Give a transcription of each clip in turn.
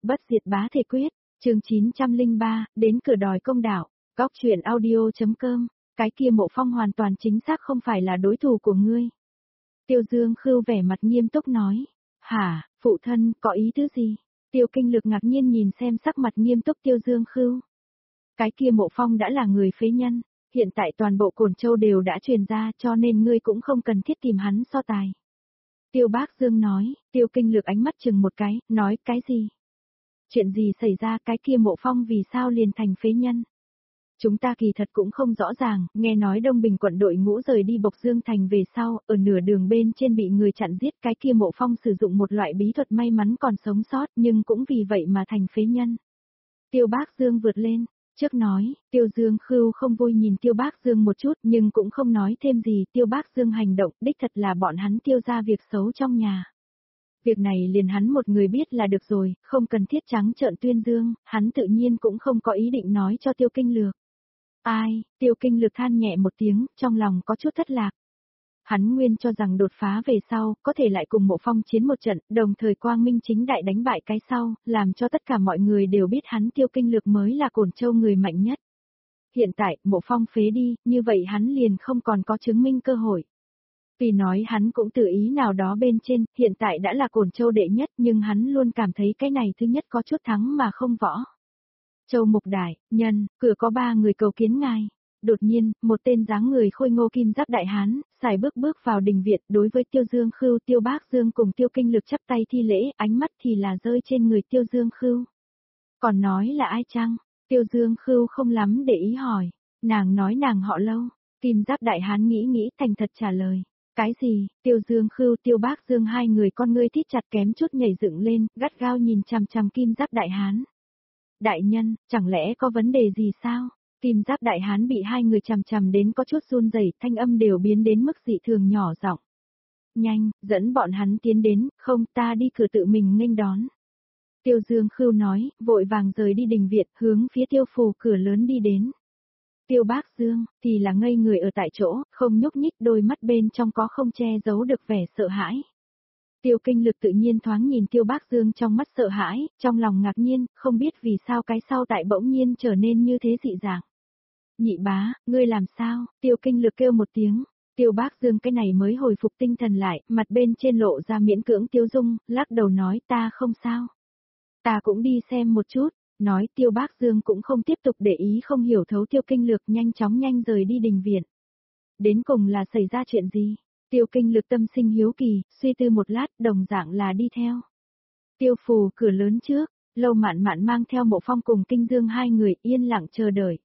Bất diệt bá thể quyết, chương 903, đến cửa đòi công đạo, góc chuyện audio.com, cái kia Mộ Phong hoàn toàn chính xác không phải là đối thủ của ngươi. Tiêu Dương Khưu vẻ mặt nghiêm túc nói, hả, phụ thân, có ý tứ gì? Tiêu Kinh Lực ngạc nhiên nhìn xem sắc mặt nghiêm túc Tiêu Dương Khưu. Cái kia Mộ Phong đã là người phế nhân, hiện tại toàn bộ Cổn Châu đều đã truyền ra cho nên ngươi cũng không cần thiết tìm hắn so tài. Tiêu Bác Dương nói, Tiêu Kinh Lực ánh mắt chừng một cái, nói cái gì? Chuyện gì xảy ra, cái kia Mộ Phong vì sao liền thành phế nhân? Chúng ta kỳ thật cũng không rõ ràng, nghe nói Đông Bình quận đội ngũ rời đi Bộc Dương Thành về sau, ở nửa đường bên trên bị người chặn giết, cái kia Mộ Phong sử dụng một loại bí thuật may mắn còn sống sót nhưng cũng vì vậy mà thành phế nhân. Tiêu Bác Dương vượt lên, trước nói, Tiêu Dương Khưu không vui nhìn Tiêu Bác Dương một chút nhưng cũng không nói thêm gì, Tiêu Bác Dương hành động đích thật là bọn hắn Tiêu ra việc xấu trong nhà. Việc này liền hắn một người biết là được rồi, không cần thiết trắng trợn tuyên dương, hắn tự nhiên cũng không có ý định nói cho Tiêu Kinh Lược. Ai, Tiêu Kinh Lực than nhẹ một tiếng, trong lòng có chút thất lạc. Hắn nguyên cho rằng đột phá về sau, có thể lại cùng Mộ Phong chiến một trận, đồng thời quang minh chính đại đánh bại cái sau, làm cho tất cả mọi người đều biết hắn Tiêu Kinh Lực mới là Cổn Châu người mạnh nhất. Hiện tại, Mộ Phong phế đi, như vậy hắn liền không còn có chứng minh cơ hội. Vì nói hắn cũng tự ý nào đó bên trên, hiện tại đã là Cổn Châu đệ nhất nhưng hắn luôn cảm thấy cái này thứ nhất có chút thắng mà không võ. Châu Mục Đại, nhân, cửa có 3 người cầu kiến ngài. Đột nhiên, một tên dáng người khôi ngô kim giáp đại hán, xài bước vào đình viện, đối với Tiêu Dương Khưu, Tiêu Bác Dương cùng Tiêu Kinh Lực chắp tay thi lễ, ánh mắt thì là rơi trên người Tiêu Dương Khưu. Còn nói là ai chăng? Tiêu Dương Khưu không lắm để ý hỏi, nàng nói nàng họ Lâu. Kim giáp đại hán nghĩ thành thật trả lời. Cái gì? Tiêu Dương Khưu, Tiêu Bác Dương hai người con ngươi thít chặt kém chút nhảy dựng lên, gắt gao nhìn chằm chằm kim giáp đại hán. Đại nhân, chẳng lẽ có vấn đề gì sao? Kim giáp đại hán bị hai người chằm chằm đến có chút run rẩy, thanh âm đều biến đến mức dị thường nhỏ giọng. Nhanh, dẫn bọn hắn tiến đến, không ta đi cửa tự mình nghênh đón. Tiêu Dương Khưu nói, vội vàng rời đi đình viện, hướng phía Tiêu phủ cửa lớn đi đến. Tiêu Bác Dương, thì là ngây người ở tại chỗ, không nhúc nhích, đôi mắt bên trong có không che giấu được vẻ sợ hãi. Tiêu Kinh Lực tự nhiên thoáng nhìn Tiêu Bác Dương trong mắt sợ hãi, trong lòng ngạc nhiên, không biết vì sao cái sau tại bỗng nhiên trở nên như thế dị dạng. Nhị bá, ngươi làm sao? Tiêu Kinh Lực kêu một tiếng. Tiêu Bác Dương cái này mới hồi phục tinh thần lại, mặt bên trên lộ ra miễn cưỡng tiêu dung, lắc đầu nói ta không sao. Ta cũng đi xem một chút. Nói Tiêu Bác Dương cũng không tiếp tục để ý không hiểu thấu Tiêu Kinh Lực nhanh rời đi đình viện. Đến cùng là xảy ra chuyện gì? Tiêu Kinh Lực tâm sinh hiếu kỳ, suy tư một lát, đồng dạng là đi theo. Tiêu phủ cửa lớn trước, Lâu Mạn Mạn mang theo Mộ Phong cùng Kinh Dương hai người yên lặng chờ đợi.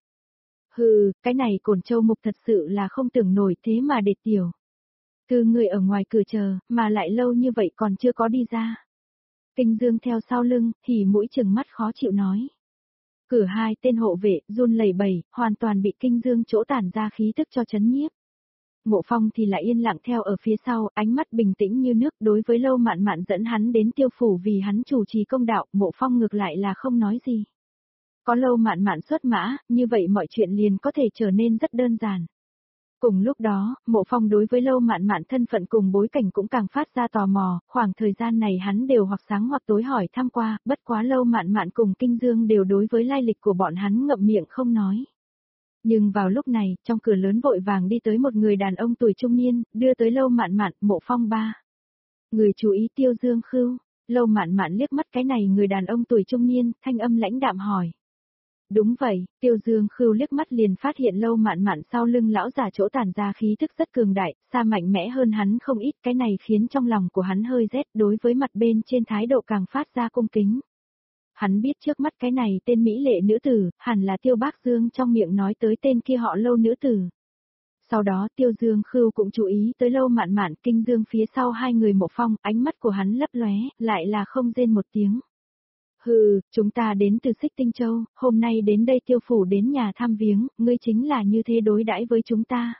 Hừ, cái này Cổn Châu mục thật sự là không tưởng nổi thế mà đệt tiểu. Từ người ở ngoài cửa chờ, mà lại lâu như vậy còn chưa có đi ra. Kinh Dương theo sau lưng, thì mũi chừng mắt khó chịu nói. Cửa hai tên hộ vệ, run lẩy bẩy, hoàn toàn bị Kinh Dương chỗ tản ra khí tức cho chấn nhiếp. Mộ Phong thì lại yên lặng theo ở phía sau, ánh mắt bình tĩnh như nước đối với Lâu Mạn Mạn dẫn hắn đến Tiêu phủ vì hắn chủ trì công đạo, Mộ Phong ngược lại là không nói gì. Có Lâu Mạn Mạn xuất mã, như vậy mọi chuyện liền có thể trở nên rất đơn giản. Cùng lúc đó, Mộ Phong đối với Lâu Mạn Mạn thân phận cùng bối cảnh cũng càng phát ra tò mò, khoảng thời gian này hắn đều hoặc sáng hoặc tối hỏi thăm qua, bất quá Lâu Mạn Mạn cùng Kinh Dương đều đối với lai lịch của bọn hắn ngậm miệng không nói. Nhưng vào lúc này, trong cửa lớn vội vàng đi tới một người đàn ông tuổi trung niên, đưa tới Lâu Mạn Mạn, Mộ Phong ba. Người chú ý Tiêu Dương Khưu, Lâu Mạn Mạn liếc mắt cái này người đàn ông tuổi trung niên, thanh âm lãnh đạm hỏi. Đúng vậy, Tiêu Dương Khưu liếc mắt liền phát hiện Lâu Mạn Mạn sau lưng lão già chỗ tản ra khí thức rất cường đại, xa mạnh mẽ hơn hắn không ít, cái này khiến trong lòng của hắn hơi rét, đối với mặt bên trên thái độ càng phát ra cung kính. Hắn biết trước mắt cái này tên mỹ lệ nữ tử, hẳn là Tiêu Bác Dương trong miệng nói tới tên kia họ Lâu nữ tử. Sau đó Tiêu Dương Khưu cũng chú ý tới Lâu Mạn Mạn, Kinh Dương phía sau hai người Mộ Phong, ánh mắt của hắn lấp lóe, lại là không rên một tiếng. Hừ, chúng ta đến từ Xích Tinh Châu, hôm nay đến đây Tiêu phủ đến nhà thăm viếng, ngươi chính là như thế đối đãi với chúng ta.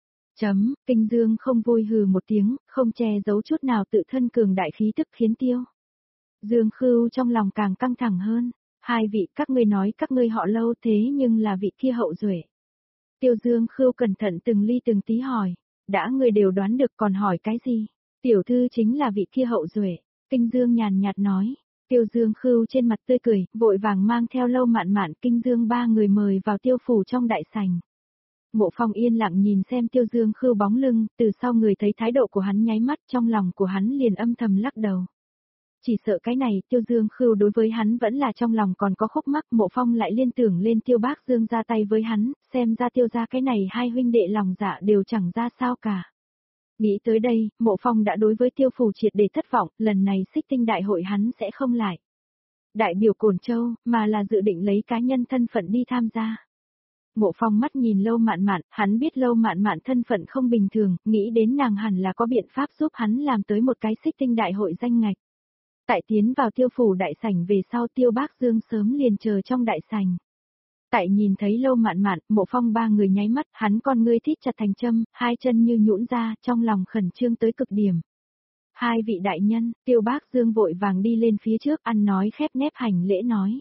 Kinh Dương không vui hừ một tiếng, không che giấu chút nào tự thân cường đại khí tức khiến Tiêu Dương Khưu trong lòng càng căng thẳng hơn. Hai vị các ngươi nói các ngươi họ Lâu thế nhưng là vị kia hậu duệ. Tiêu Dương Khưu cẩn thận từng ly từng tí hỏi. Đã ngươi đều đoán được còn hỏi cái gì? Tiểu thư chính là vị kia hậu duệ. Kinh Dương nhàn nhạt nói. Tiêu Dương Khưu trên mặt tươi cười, vội vàng mang theo Lâu Mạn Mạn, Kinh Dương ba người mời vào Tiêu phủ trong đại sảnh. Mộ Phong yên lặng nhìn xem Tiêu Dương Khưu bóng lưng, từ sau người thấy thái độ của hắn nháy mắt, trong lòng của hắn liền âm thầm lắc đầu. Chỉ sợ cái này, Tiêu Dương Khưu đối với hắn vẫn là trong lòng còn có khúc mắc, Mộ Phong lại liên tưởng lên Tiêu Bác Dương ra tay với hắn, xem ra Tiêu gia cái này hai huynh đệ lòng dạ đều chẳng ra sao cả. Nghĩ tới đây, Mộ Phong đã đối với Tiêu phủ triệt để thất vọng, lần này Xích Tinh đại hội hắn sẽ không lại đại biểu Cổn Châu, mà là dự định lấy cá nhân thân phận đi tham gia. Mộ Phong mắt nhìn Lâu Mạn Mạn, hắn biết Lâu Mạn Mạn thân phận không bình thường, nghĩ đến nàng hẳn là có biện pháp giúp hắn làm tới một cái Xích Tinh đại hội danh ngạch. Tại tiến vào Tiêu phủ đại sảnh về sau, Tiêu Bác Dương sớm liền chờ trong đại sảnh. Tại nhìn thấy Lâu Mạn Mạn, Mộ Phong ba người nháy mắt, hắn con ngươi thít chặt thành châm, hai chân như nhũn ra, trong lòng khẩn trương tới cực điểm. Hai vị đại nhân, Tiêu Bác Dương vội vàng đi lên phía trước, ăn nói khép nép hành lễ nói.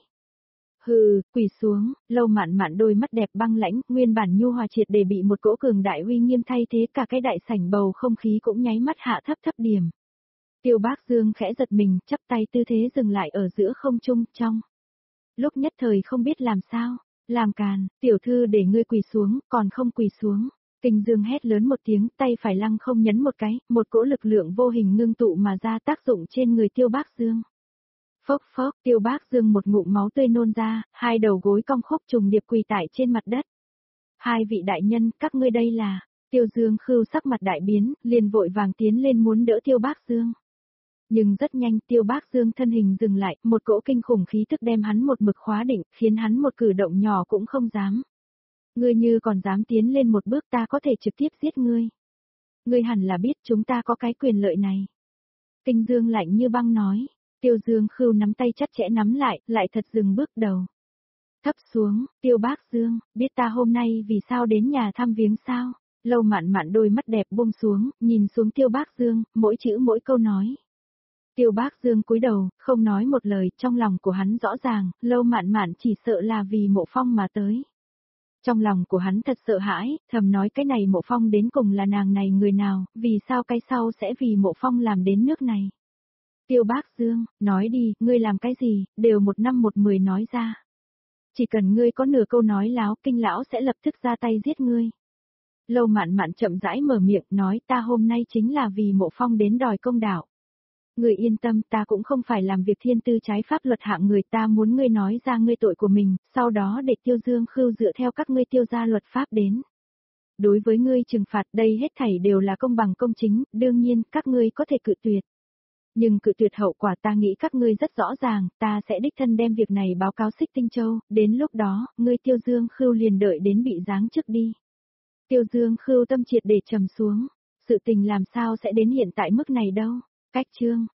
Hừ, quỳ xuống, Lâu Mạn Mạn đôi mắt đẹp băng lãnh, nguyên bản nhu hòa triệt để bị một cỗ cường đại uy nghiêm thay thế, cả cái đại sảnh bầu không khí cũng nháy mắt hạ thấp thấp điểm. Tiêu Bác Dương khẽ giật mình, chắp tay tư thế dừng lại ở giữa không trung, trong lúc nhất thời không biết làm sao, làm càn, tiểu thư để ngươi quỳ xuống, còn không quỳ xuống. Kinh Dương hét lớn một tiếng, tay phải lăng không nhấn một cái, một cỗ lực lượng vô hình ngưng tụ mà ra tác dụng trên người Tiêu Bác Dương. Phốc phốc, Tiêu Bác Dương một ngụm máu tươi nôn ra, hai đầu gối cong khúc trùng điệp quỳ tại trên mặt đất. Hai vị đại nhân, các ngươi đây là, Tiêu Dương Khưu sắc mặt đại biến, liền vội vàng tiến lên muốn đỡ Tiêu Bác Dương. Nhưng rất nhanh Tiêu Bác Dương thân hình dừng lại, một cỗ kinh khủng khí tức đem hắn một mực khóa định, khiến hắn một cử động nhỏ cũng không dám. Ngươi như còn dám tiến lên một bước ta có thể trực tiếp giết ngươi. Ngươi hẳn là biết chúng ta có cái quyền lợi này. Kinh Dương lạnh như băng nói, Tiêu Dương Khưu nắm tay chặt chẽ nắm lại thật dừng bước đầu. Thấp xuống, Tiêu Bác Dương, biết ta hôm nay vì sao đến nhà thăm viếng sao? Lâu Mạn Mạn đôi mắt đẹp buông xuống, nhìn xuống Tiêu Bác Dương, mỗi chữ mỗi câu nói. Tiêu Bác Dương cúi đầu, không nói một lời, trong lòng của hắn rõ ràng, Lâu Mạn Mạn chỉ sợ là vì Mộ Phong mà tới. Trong lòng của hắn thật sợ hãi, thầm nói cái này Mộ Phong đến cùng là nàng này người nào, vì sao cái sau sẽ vì Mộ Phong làm đến nước này. Tiêu Bác Dương, nói đi, ngươi làm cái gì, đều 1 năm 1 10 nói ra. Chỉ cần ngươi có nửa câu nói láo, Kinh lão sẽ lập tức ra tay giết ngươi. Lâu Mạn Mạn chậm rãi mở miệng, nói ta hôm nay chính là vì Mộ Phong đến đòi công đạo. Ngươi yên tâm, ta cũng không phải làm việc thiên tư trái pháp luật hạng người, ta muốn ngươi nói ra ngươi tội của mình, sau đó để Tiêu Dương Khưu dựa theo các ngươi Tiêu gia luật pháp đến. Đối với ngươi trừng phạt đây hết thảy đều là công bằng công chính, đương nhiên các ngươi có thể cự tuyệt. Nhưng cự tuyệt hậu quả ta nghĩ các ngươi rất rõ ràng, ta sẽ đích thân đem việc này báo cáo Xích Tinh Châu, đến lúc đó, ngươi Tiêu Dương Khưu liền đợi đến bị giáng chức đi. Tiêu Dương Khưu tâm triệt để trầm xuống, sự tình làm sao sẽ đến hiện tại mức này đâu. Cách chương